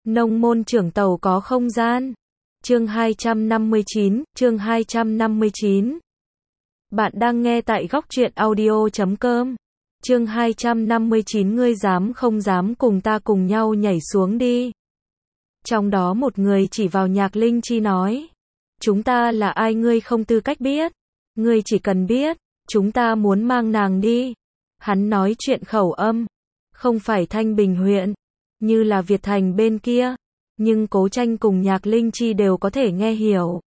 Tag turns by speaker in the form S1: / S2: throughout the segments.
S1: Nông môn trưởng tàu có không gian. Chương 259. Bạn đang nghe tại góc truyện audio.com. Chương 259. Ngươi dám không dám cùng ta cùng nhau nhảy xuống đi. Trong đó một người chỉ vào Nhạc Linh Chi nói. Chúng ta là ai ngươi không tư cách biết. Ngươi chỉ cần biết, chúng ta muốn mang nàng đi. Hắn nói chuyện khẩu âm. Không phải Thanh Bình huyện, như là Việt Thành bên kia. Nhưng Cố Tranh cùng Nhạc Linh Chi đều có thể nghe hiểu.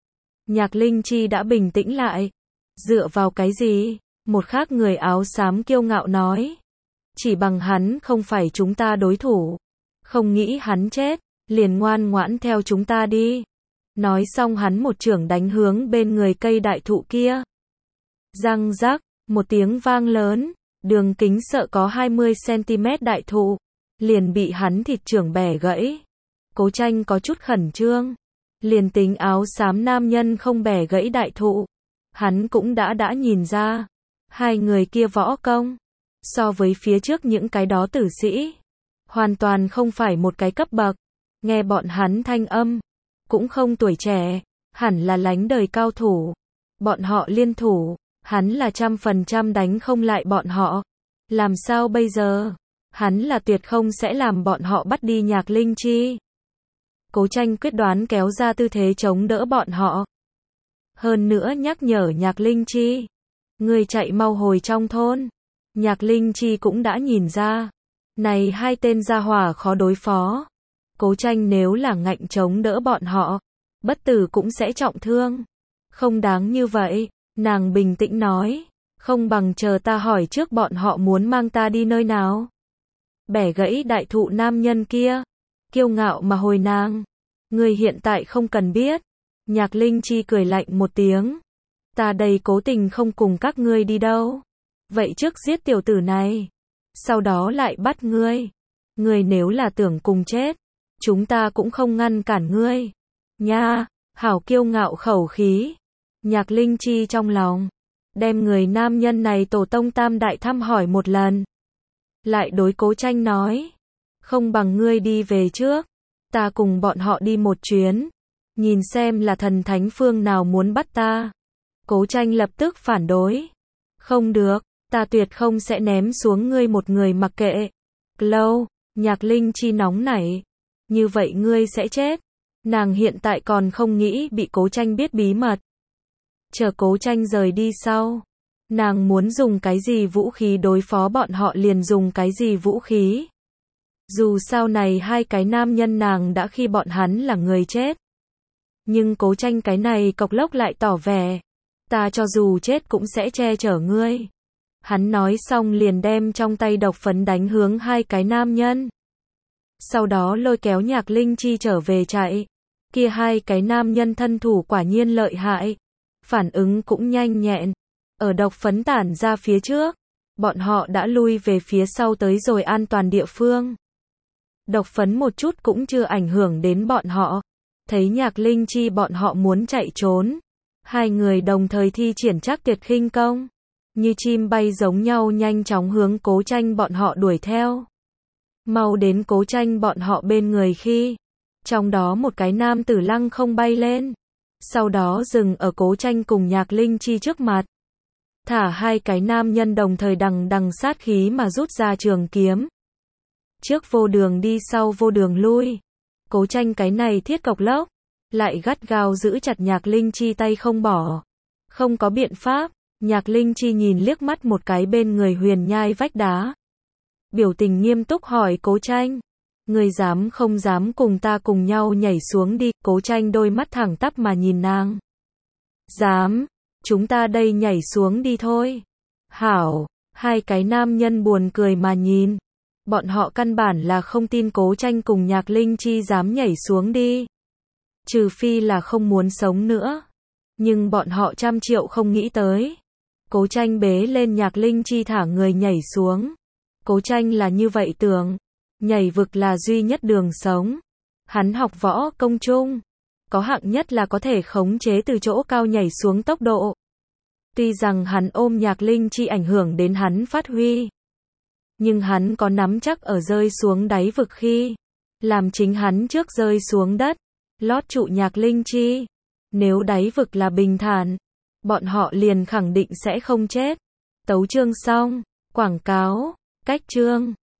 S1: Nhạc Linh Chi đã bình tĩnh lại. Dựa vào cái gì? Một khác người áo xám kiêu ngạo nói. Chỉ bằng hắn không phải chúng ta đối thủ. Không nghĩ hắn chết, liền ngoan ngoãn theo chúng ta đi. Nói xong hắn một chưởng đánh hướng bên người cây đại thụ kia. Răng rắc, một tiếng vang lớn, đường kính sợ có 20cm đại thụ, liền bị hắn thịt chưởng bẻ gãy. Cố Tranh có chút khẩn trương. Liền tính áo xám nam nhân không bẻ gãy đại thụ, hắn cũng đã nhìn ra. Hai người kia võ công, so với phía trước những cái đó tử sĩ, hoàn toàn không phải một cái cấp bậc. Nghe bọn hắn thanh âm, cũng không tuổi trẻ, hẳn là lánh đời cao thủ. Bọn họ liên thủ, hắn là 100% đánh không lại bọn họ. Làm sao bây giờ? Hắn là tuyệt không sẽ làm bọn họ bắt đi Nhạc Linh Chi. Cố Tranh quyết đoán kéo ra tư thế chống đỡ bọn họ. Hơn nữa nhắc nhở Nhạc Linh Chi. Người chạy mau hồi trong thôn. Nhạc Linh Chi cũng đã nhìn ra. Này hai tên gia hỏa khó đối phó. Cố Tranh nếu là ngạnh chống đỡ bọn họ, bất tử cũng sẽ trọng thương. Không đáng như vậy, nàng bình tĩnh nói. Không bằng chờ ta hỏi trước bọn họ muốn mang ta đi nơi nào. Bẻ gãy đại thụ nam nhân kia. Kiêu ngạo mà hồi nàng. Người hiện tại không cần biết. Nhạc Linh Chi cười lạnh một tiếng. Ta đây cố tình không cùng các ngươi đi đâu. Vậy trước giết tiểu tử này. Sau đó lại bắt ngươi. Ngươi nếu là tưởng cùng chết, chúng ta cũng không ngăn cản ngươi. Nha, hảo kiêu ngạo khẩu khí. Nhạc Linh Chi trong lòng. Đem người nam nhân này tổ tông tam đại thăm hỏi một lần. Lại đối Cố Tranh nói. Không bằng ngươi đi về trước. Ta cùng bọn họ đi một chuyến. Nhìn xem là thần thánh phương nào muốn bắt ta. Cố Tranh lập tức phản đối. Không được, ta tuyệt không sẽ ném xuống ngươi một người mặc kệ. Lâu, Nhạc Linh Chi nóng nảy. Như vậy ngươi sẽ chết. Nàng hiện tại còn không nghĩ bị Cố Tranh biết bí mật. Chờ Cố Tranh rời đi sau. Nàng muốn dùng cái gì vũ khí đối phó bọn họ liền dùng cái gì vũ khí. Dù sao này hai cái nam nhân nàng đã khi bọn hắn là người chết. Nhưng Cố Tranh cái này cộc lốc lại tỏ vẻ. Ta cho dù chết cũng sẽ che chở ngươi. Hắn nói xong liền đem trong tay độc phấn đánh hướng hai cái nam nhân. Sau đó lôi kéo Nhạc Linh Chi trở về chạy. Kia hai cái nam nhân thân thủ quả nhiên lợi hại. Phản ứng cũng nhanh nhẹn. Ở độc phấn tản ra phía trước, bọn họ đã lui về phía sau tới rồi an toàn địa phương. Độc phấn một chút cũng chưa ảnh hưởng đến bọn họ. Thấy Nhạc Linh Chi bọn họ muốn chạy trốn. Hai người đồng thời thi triển Trác Tuyệt khinh công. Như chim bay giống nhau nhanh chóng hướng Cố Tranh bọn họ đuổi theo. Mau đến Cố Tranh bọn họ bên người khi. Trong đó một cái nam tử lăng không bay lên. Sau đó dừng ở Cố Tranh cùng Nhạc Linh Chi trước mặt. Thả hai cái nam nhân đồng thời đằng sát khí mà rút ra trường kiếm. Trước vô đường đi sau vô đường lui. Cố Tranh cái này thiết cộc lốc. Lại gắt gao giữ chặt Nhạc Linh Chi tay không bỏ. Không có biện pháp. Nhạc Linh Chi nhìn liếc mắt một cái bên người huyền nhai vách đá. Biểu tình nghiêm túc hỏi Cố Tranh. Người dám không dám cùng ta cùng nhau nhảy xuống đi. Cố Tranh đôi mắt thẳng tắp mà nhìn nàng. Dám. Chúng ta đây nhảy xuống đi thôi. Hảo. Hai cái nam nhân buồn cười mà nhìn. Bọn họ căn bản là không tin Cố Tranh cùng Nhạc Linh Chi dám nhảy xuống đi. Trừ phi là không muốn sống nữa. Nhưng bọn họ 100 triệu không nghĩ tới. Cố Tranh bế lên Nhạc Linh Chi thả người nhảy xuống. Cố Tranh là như vậy tưởng. Nhảy vực là duy nhất đường sống. Hắn học võ công chung. Có hạng nhất là có thể khống chế từ chỗ cao nhảy xuống tốc độ. Tuy rằng hắn ôm Nhạc Linh Chi ảnh hưởng đến hắn phát huy. Nhưng hắn có nắm chắc ở rơi xuống đáy vực khi. làm chính hắn trước rơi xuống đất, lót trụ Nhạc Linh Chi. Nếu đáy vực là bình thản, bọn họ liền khẳng định sẽ không chết. Tấu chương xong, quảng cáo, cách chương.